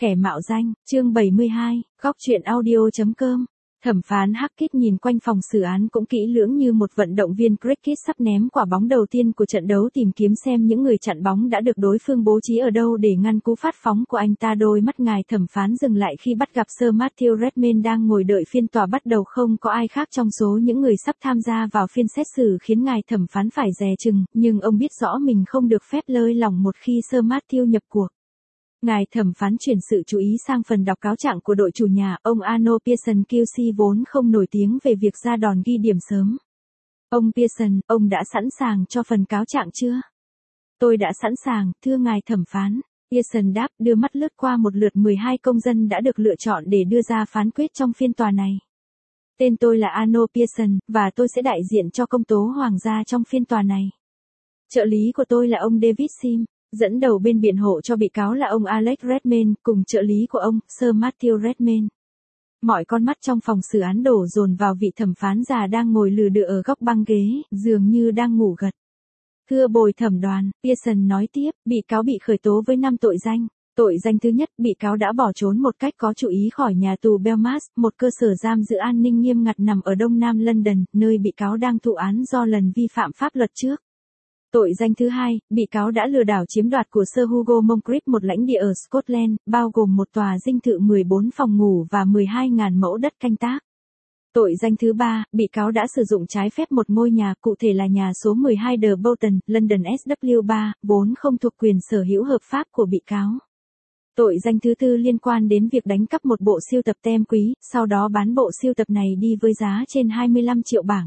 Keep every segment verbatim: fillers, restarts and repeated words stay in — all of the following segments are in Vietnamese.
Kẻ mạo danh, chương bảy mươi hai, góc truyện audio.com. Thẩm phán Hackett nhìn quanh phòng xử án cũng kỹ lưỡng như một vận động viên cricket sắp ném quả bóng đầu tiên của trận đấu, tìm kiếm xem những người chặn bóng đã được đối phương bố trí ở đâu để ngăn cú phát phóng của anh ta. Đôi mắt ngài thẩm phán dừng lại khi bắt gặp Sir Matthew Redmayne đang ngồi đợi phiên tòa bắt đầu. Không có ai khác trong số những người sắp tham gia vào phiên xét xử khiến ngài thẩm phán phải dè chừng, nhưng ông biết rõ mình không được phép lơi lỏng một khi Sir Matthew nhập cuộc. Ngài thẩm phán chuyển sự chú ý sang phần đọc cáo trạng của đội chủ nhà, ông Arnold Pearson Q C vốn không nổi tiếng về việc ra đòn ghi điểm sớm. Ông Pearson, ông đã sẵn sàng cho phần cáo trạng chưa? Tôi đã sẵn sàng, thưa ngài thẩm phán. Pearson đáp, đưa mắt lướt qua một lượt mười hai công dân đã được lựa chọn để đưa ra phán quyết trong phiên tòa này. Tên tôi là Arnold Pearson, và tôi sẽ đại diện cho công tố hoàng gia trong phiên tòa này. Trợ lý của tôi là ông David Sim. Dẫn đầu bên biện hộ cho bị cáo là ông Alex Redmayne, cùng trợ lý của ông, Sir Matthew Redmayne. Mọi con mắt trong phòng xử án đổ dồn vào vị thẩm phán già đang ngồi lừ đừ ở góc băng ghế, dường như đang ngủ gật. Thưa bồi thẩm đoàn, Pearson nói tiếp, bị cáo bị khởi tố với năm tội danh. Tội danh thứ nhất, bị cáo đã bỏ trốn một cách có chủ ý khỏi nhà tù Belmarsh, một cơ sở giam giữ an ninh nghiêm ngặt nằm ở đông nam London, nơi bị cáo đang thụ án do lần vi phạm pháp luật trước. Tội danh thứ hai, bị cáo đã lừa đảo chiếm đoạt của Sir Hugo Moncrief một lãnh địa ở Scotland, bao gồm một tòa dinh thự mười bốn phòng ngủ và mười hai nghìn mẫu đất canh tác. Tội danh thứ ba, bị cáo đã sử dụng trái phép một ngôi nhà, cụ thể là nhà số mười hai The Bolton, London S W ba, vốn không thuộc quyền sở hữu hợp pháp của bị cáo. Tội danh thứ tư liên quan đến việc đánh cắp một bộ sưu tập tem quý, sau đó bán bộ sưu tập này đi với giá trên hai mươi lăm triệu bảng.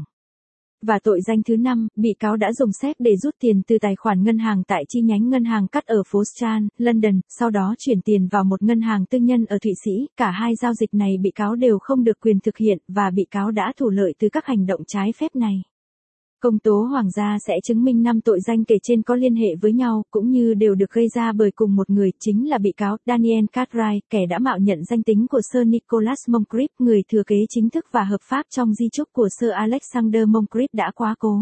Và tội danh thứ năm, bị cáo đã dùng séc để rút tiền từ tài khoản ngân hàng tại chi nhánh ngân hàng Cắt ở phố Strand, London, sau đó chuyển tiền vào một ngân hàng tư nhân ở Thụy Sĩ. Cả hai giao dịch này bị cáo đều không được quyền thực hiện, và bị cáo đã thủ lợi từ các hành động trái phép này. Công tố hoàng gia sẽ chứng minh năm tội danh kể trên có liên hệ với nhau, cũng như đều được gây ra bởi cùng một người, chính là bị cáo Daniel Cartwright, kẻ đã mạo nhận danh tính của Sir Nicholas Moncrief, người thừa kế chính thức và hợp pháp trong di chúc của Sir Alexander Moncrief đã quá cố.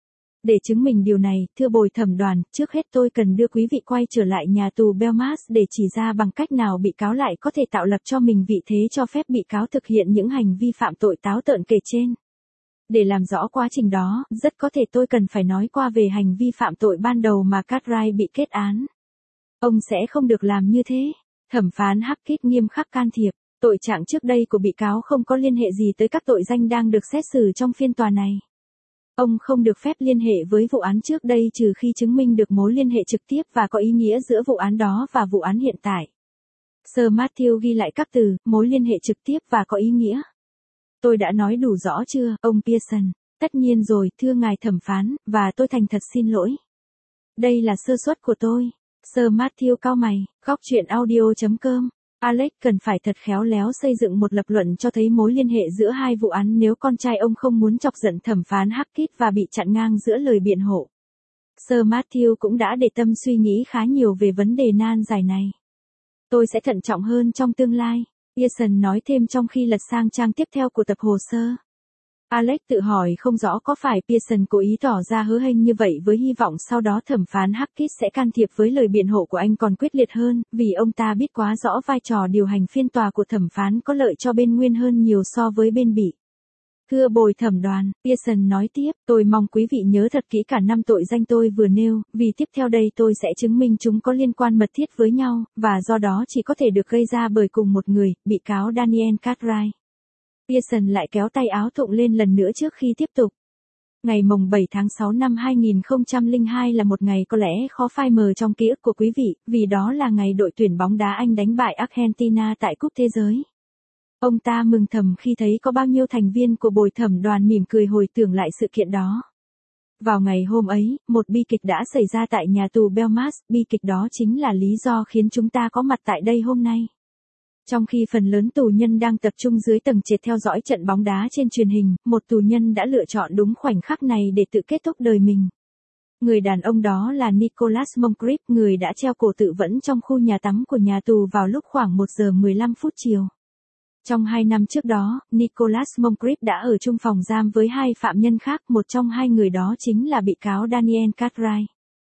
Để chứng minh điều này, thưa bồi thẩm đoàn, trước hết tôi cần đưa quý vị quay trở lại nhà tù Belmarsh để chỉ ra bằng cách nào bị cáo lại có thể tạo lập cho mình vị thế cho phép bị cáo thực hiện những hành vi phạm tội táo tợn kể trên. Để làm rõ quá trình đó, rất có thể tôi cần phải nói qua về hành vi phạm tội ban đầu mà Cartwright bị kết án. Ông sẽ không được làm như thế. Thẩm phán Hackett nghiêm khắc can thiệp. Tội trạng trước đây của bị cáo không có liên hệ gì tới các tội danh đang được xét xử trong phiên tòa này. Ông không được phép liên hệ với vụ án trước đây trừ khi chứng minh được mối liên hệ trực tiếp và có ý nghĩa giữa vụ án đó và vụ án hiện tại. Sir Matthew ghi lại các từ, mối liên hệ trực tiếp và có ý nghĩa. Tôi đã nói đủ rõ chưa, ông Pearson? Tất nhiên rồi, thưa ngài thẩm phán, và tôi thành thật xin lỗi. Đây là sơ suất của tôi. Sir Matthew cau mày, góc truyện audio.com. Alex cần phải thật khéo léo xây dựng một lập luận cho thấy mối liên hệ giữa hai vụ án nếu con trai ông không muốn chọc giận thẩm phán Hackett và bị chặn ngang giữa lời biện hộ. Sir Matthew cũng đã để tâm suy nghĩ khá nhiều về vấn đề nan giải này. Tôi sẽ thận trọng hơn trong tương lai. Pearson nói thêm trong khi lật sang trang tiếp theo của tập hồ sơ. Alex tự hỏi không rõ có phải Pearson cố ý tỏ ra hớ hênh như vậy với hy vọng sau đó thẩm phán Hackett sẽ can thiệp với lời biện hộ của anh còn quyết liệt hơn, vì ông ta biết quá rõ vai trò điều hành phiên tòa của thẩm phán có lợi cho bên nguyên hơn nhiều so với bên bị. Thưa bồi thẩm đoàn, Pearson nói tiếp, tôi mong quý vị nhớ thật kỹ cả năm tội danh tôi vừa nêu, vì tiếp theo đây tôi sẽ chứng minh chúng có liên quan mật thiết với nhau, và do đó chỉ có thể được gây ra bởi cùng một người, bị cáo Daniel Cartwright. Pearson lại kéo tay áo thụng lên lần nữa trước khi tiếp tục. Ngày mồng bảy tháng sáu năm hai nghìn không trăm lẻ hai là một ngày có lẽ khó phai mờ trong ký ức của quý vị, vì đó là ngày đội tuyển bóng đá Anh đánh bại Argentina tại Cúp Thế giới. Ông ta mừng thầm khi thấy có bao nhiêu thành viên của bồi thẩm đoàn mỉm cười hồi tưởng lại sự kiện đó. Vào ngày hôm ấy, một bi kịch đã xảy ra tại nhà tù Belmarsh, bi kịch đó chính là lý do khiến chúng ta có mặt tại đây hôm nay. Trong khi phần lớn tù nhân đang tập trung dưới tầng trệt theo dõi trận bóng đá trên truyền hình, một tù nhân đã lựa chọn đúng khoảnh khắc này để tự kết thúc đời mình. Người đàn ông đó là Nicholas Moncrief, người đã treo cổ tự vẫn trong khu nhà tắm của nhà tù vào lúc khoảng một giờ mười lăm phút chiều. Trong hai năm trước đó, Nicholas Moncrief đã ở chung phòng giam với hai phạm nhân khác, một trong hai người đó chính là bị cáo Daniel Cartwright.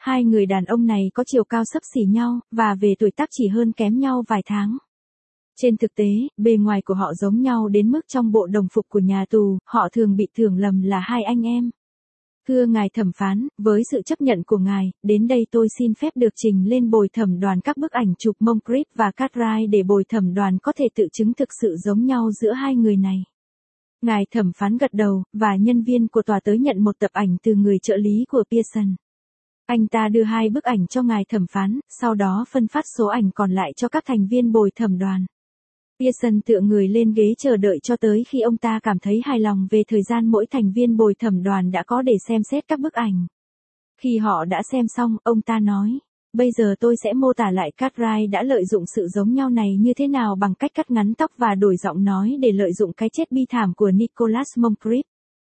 Hai người đàn ông này có chiều cao xấp xỉ nhau, và về tuổi tác chỉ hơn kém nhau vài tháng. Trên thực tế, bề ngoài của họ giống nhau đến mức trong bộ đồng phục của nhà tù, họ thường bị tưởng lầm là hai anh em. Thưa ngài thẩm phán, với sự chấp nhận của ngài, đến đây tôi xin phép được trình lên bồi thẩm đoàn các bức ảnh chụp Moncrief và Cartwright để bồi thẩm đoàn có thể tự chứng thực sự giống nhau giữa hai người này. Ngài thẩm phán gật đầu, và nhân viên của tòa tới nhận một tập ảnh từ người trợ lý của Pearson. Anh ta đưa hai bức ảnh cho ngài thẩm phán, sau đó phân phát số ảnh còn lại cho các thành viên bồi thẩm đoàn. Pearson tựa người lên ghế chờ đợi cho tới khi ông ta cảm thấy hài lòng về thời gian mỗi thành viên bồi thẩm đoàn đã có để xem xét các bức ảnh. Khi họ đã xem xong, ông ta nói, bây giờ tôi sẽ mô tả lại Cartwright đã lợi dụng sự giống nhau này như thế nào bằng cách cắt ngắn tóc và đổi giọng nói để lợi dụng cái chết bi thảm của Nicholas Moncrief.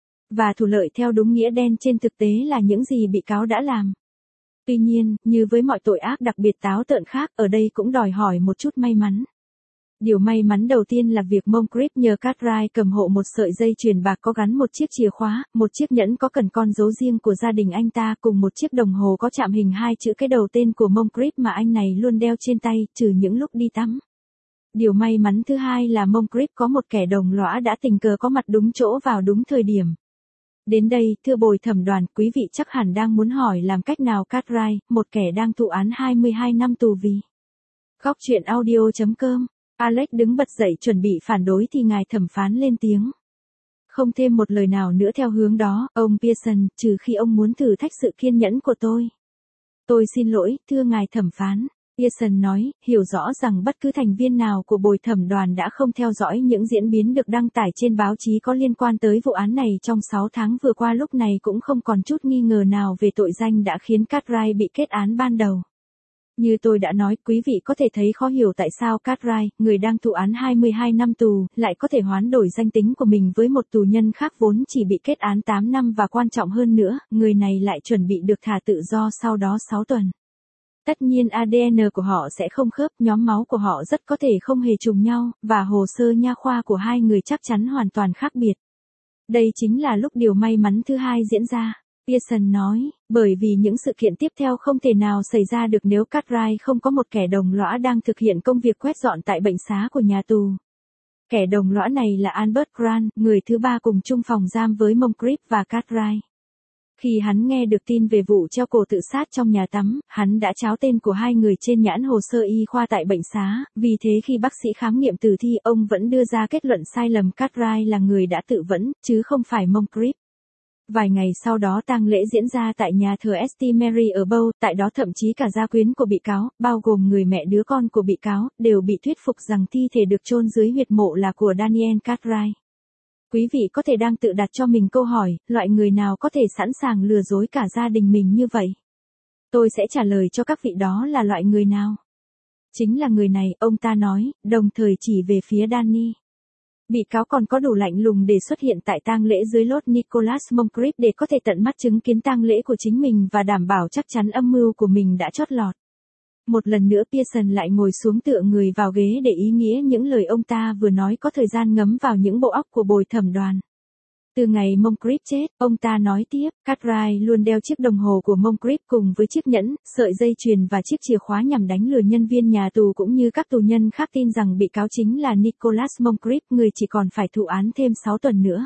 Và thủ lợi theo đúng nghĩa đen trên thực tế là những gì bị cáo đã làm. Tuy nhiên, như với mọi tội ác đặc biệt táo tợn khác, ở đây cũng đòi hỏi một chút may mắn. Điều may mắn đầu tiên là việc Moncrief nhờ Cartwright cầm hộ một sợi dây chuyền bạc có gắn một chiếc chìa khóa, một chiếc nhẫn có cần con dấu riêng của gia đình anh ta cùng một chiếc đồng hồ có chạm hình hai chữ cái đầu tên của Moncrief mà anh này luôn đeo trên tay, trừ những lúc đi tắm. Điều may mắn thứ hai là Moncrief có một kẻ đồng lõa đã tình cờ có mặt đúng chỗ vào đúng thời điểm. Đến đây, thưa bồi thẩm đoàn, quý vị chắc hẳn đang muốn hỏi làm cách nào Cartwright, một kẻ đang thụ án hai mươi hai năm tù vì. Góc truyện audio chấm com. Alex đứng bật dậy chuẩn bị phản đối thì ngài thẩm phán lên tiếng. Không thêm một lời nào nữa theo hướng đó, ông Pearson, trừ khi ông muốn thử thách sự kiên nhẫn của tôi. Tôi xin lỗi, thưa ngài thẩm phán. Pearson nói, hiểu rõ rằng bất cứ thành viên nào của bồi thẩm đoàn đã không theo dõi những diễn biến được đăng tải trên báo chí có liên quan tới vụ án này trong sáu tháng vừa qua lúc này cũng không còn chút nghi ngờ nào về tội danh đã khiến Cartwright bị kết án ban đầu. Như tôi đã nói, quý vị có thể thấy khó hiểu tại sao Cartwright, người đang thụ án hai mươi hai năm tù, lại có thể hoán đổi danh tính của mình với một tù nhân khác vốn chỉ bị kết án tám năm và quan trọng hơn nữa, người này lại chuẩn bị được thả tự do sau đó sáu tuần. Tất nhiên a đê en của họ sẽ không khớp, nhóm máu của họ rất có thể không hề trùng nhau, và hồ sơ nha khoa của hai người chắc chắn hoàn toàn khác biệt. Đây chính là lúc điều may mắn thứ hai diễn ra. Pearson nói, bởi vì những sự kiện tiếp theo không thể nào xảy ra được nếu Cartwright không có một kẻ đồng lõa đang thực hiện công việc quét dọn tại bệnh xá của nhà tù. Kẻ đồng lõa này là Albert Grant, người thứ ba cùng chung phòng giam với Moncrief và Cartwright. Khi hắn nghe được tin về vụ treo cổ tự sát trong nhà tắm, hắn đã tráo tên của hai người trên nhãn hồ sơ y khoa tại bệnh xá, vì thế khi bác sĩ khám nghiệm tử thi ông vẫn đưa ra kết luận sai lầm Cartwright là người đã tự vẫn, chứ không phải Moncrief. Vài ngày sau đó tang lễ diễn ra tại nhà thờ St Mary ở Bow, tại đó thậm chí cả gia quyến của bị cáo, bao gồm người mẹ đứa con của bị cáo, đều bị thuyết phục rằng thi thể được chôn dưới huyệt mộ là của Daniel Cartwright. Quý vị có thể đang tự đặt cho mình câu hỏi, loại người nào có thể sẵn sàng lừa dối cả gia đình mình như vậy? Tôi sẽ trả lời cho các vị đó là loại người nào. Chính là người này, ông ta nói, đồng thời chỉ về phía Danny. Bị cáo còn có đủ lạnh lùng để xuất hiện tại tang lễ dưới lốt Nicholas Moncrief để có thể tận mắt chứng kiến tang lễ của chính mình và đảm bảo chắc chắn âm mưu của mình đã chót lọt. Một lần nữa Pearson lại ngồi xuống tựa người vào ghế để ý nghĩa những lời ông ta vừa nói có thời gian ngấm vào những bộ óc của bồi thẩm đoàn. Từ ngày Moncrief chết, ông ta nói tiếp, Cartwright luôn đeo chiếc đồng hồ của Moncrief cùng với chiếc nhẫn, sợi dây chuyền và chiếc chìa khóa nhằm đánh lừa nhân viên nhà tù cũng như các tù nhân khác tin rằng bị cáo chính là Nicholas Moncrief, người chỉ còn phải thụ án thêm sáu tuần nữa.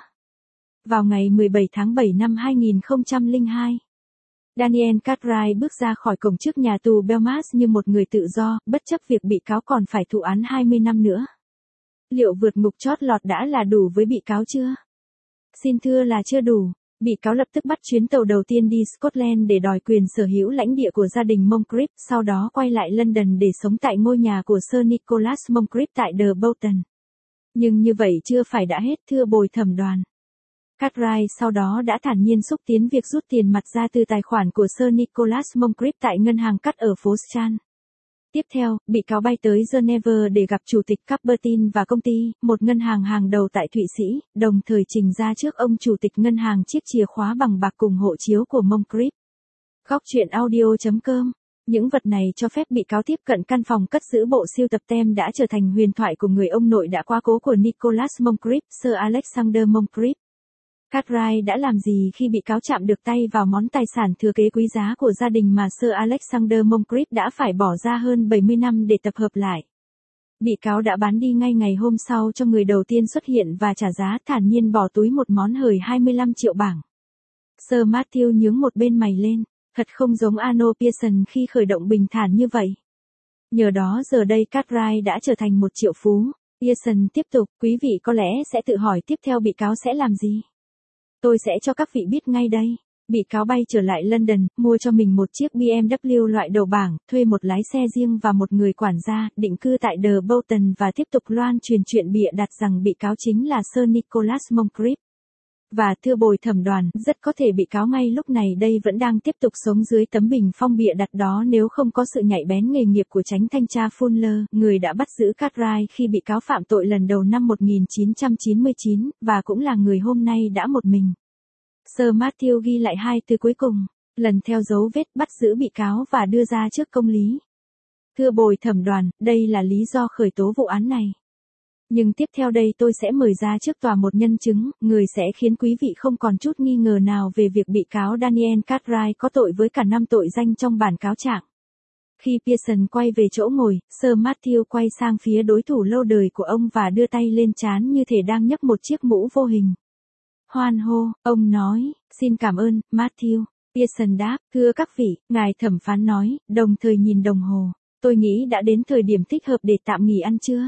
Vào ngày mười bảy tháng bảy năm hai nghìn không trăm lẻ hai, Daniel Cartwright bước ra khỏi cổng trước nhà tù Belmarsh như một người tự do, bất chấp việc bị cáo còn phải thụ án hai mươi năm nữa. Liệu vượt ngục chót lọt đã là đủ với bị cáo chưa? Xin thưa là chưa đủ. Bị cáo lập tức bắt chuyến tàu đầu tiên đi Scotland để đòi quyền sở hữu lãnh địa của gia đình Moncrief, sau đó quay lại London để sống tại ngôi nhà của Sir Nicholas Moncrief tại The Bolton. Nhưng như vậy chưa phải đã hết, thưa bồi thẩm đoàn. Cartwright sau đó đã thản nhiên xúc tiến việc rút tiền mặt ra từ tài khoản của Sir Nicholas Moncrief tại ngân hàng cắt ở phố Strand. Tiếp theo, bị cáo bay tới Geneva để gặp chủ tịch Cupertine và công ty, một ngân hàng hàng đầu tại Thụy Sĩ, đồng thời trình ra trước ông chủ tịch ngân hàng chiếc chìa khóa bằng bạc cùng hộ chiếu của Moncrief. Góc truyện audio chấm com. Những vật này cho phép bị cáo tiếp cận căn phòng cất giữ bộ sưu tập tem đã trở thành huyền thoại của người ông nội đã quá cố của Nicholas Moncrief, Sir Alexander Moncrief. Cartwright đã làm gì khi bị cáo chạm được tay vào món tài sản thừa kế quý giá của gia đình mà Sir Alexander Moncrief đã phải bỏ ra hơn bảy mươi năm để tập hợp lại? Bị cáo đã bán đi ngay ngày hôm sau cho người đầu tiên xuất hiện và trả giá, thản nhiên bỏ túi một món hời hai mươi lăm triệu bảng. Sir Matthew nhướng một bên mày lên, thật không giống Arno Pearson khi khởi động bình thản như vậy. Nhờ đó giờ đây Cartwright đã trở thành một triệu phú. Pearson tiếp tục, quý vị có lẽ sẽ tự hỏi tiếp theo bị cáo sẽ làm gì? Tôi sẽ cho các vị biết ngay đây. Bị cáo bay trở lại London, mua cho mình một chiếc bê em vê loại đầu bảng, thuê một lái xe riêng và một người quản gia, định cư tại The Bolton và tiếp tục loan truyền chuyện bịa đặt rằng bị cáo chính là Sir Nicholas Moncrief. Và thưa bồi thẩm đoàn, rất có thể bị cáo ngay lúc này đây vẫn đang tiếp tục sống dưới tấm bình phong bịa đặt đó nếu không có sự nhạy bén nghề nghiệp của chánh thanh tra Fuller, người đã bắt giữ Cartwright khi bị cáo phạm tội lần đầu năm một nghìn chín trăm chín mươi chín, và cũng là người hôm nay đã một mình. Sir Matthew ghi lại hai từ cuối cùng, lần theo dấu vết bắt giữ bị cáo và đưa ra trước công lý. Thưa bồi thẩm đoàn, đây là lý do khởi tố vụ án này. Nhưng tiếp theo đây tôi sẽ mời ra trước tòa một nhân chứng, người sẽ khiến quý vị không còn chút nghi ngờ nào về việc bị cáo Daniel Cartwright có tội với cả năm tội danh trong bản cáo trạng. Khi Pearson quay về chỗ ngồi, Sir Matthew quay sang phía đối thủ lâu đời của ông và đưa tay lên trán như thể đang nhấc một chiếc mũ vô hình. Hoan hô, ông nói, xin cảm ơn, Matthew. Pearson đáp, thưa các vị, ngài thẩm phán nói, đồng thời nhìn đồng hồ, tôi nghĩ đã đến thời điểm thích hợp để tạm nghỉ ăn trưa.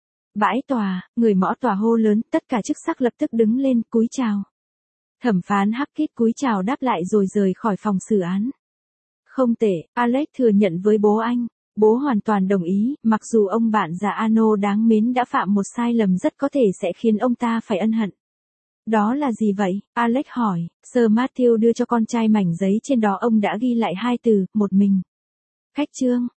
Bãi tòa, người mõ tòa hô lớn, tất cả chức sắc lập tức đứng lên, cúi chào. Thẩm phán Hackett cúi chào đáp lại rồi rời khỏi phòng xử án. Không tệ, Alex thừa nhận với bố anh. Bố hoàn toàn đồng ý, mặc dù ông bạn già Arno đáng mến đã phạm một sai lầm rất có thể sẽ khiến ông ta phải ân hận. Đó là gì vậy? Alex hỏi. Sir Matthew đưa cho con trai mảnh giấy trên đó ông đã ghi lại hai từ, một mình. Khách trương.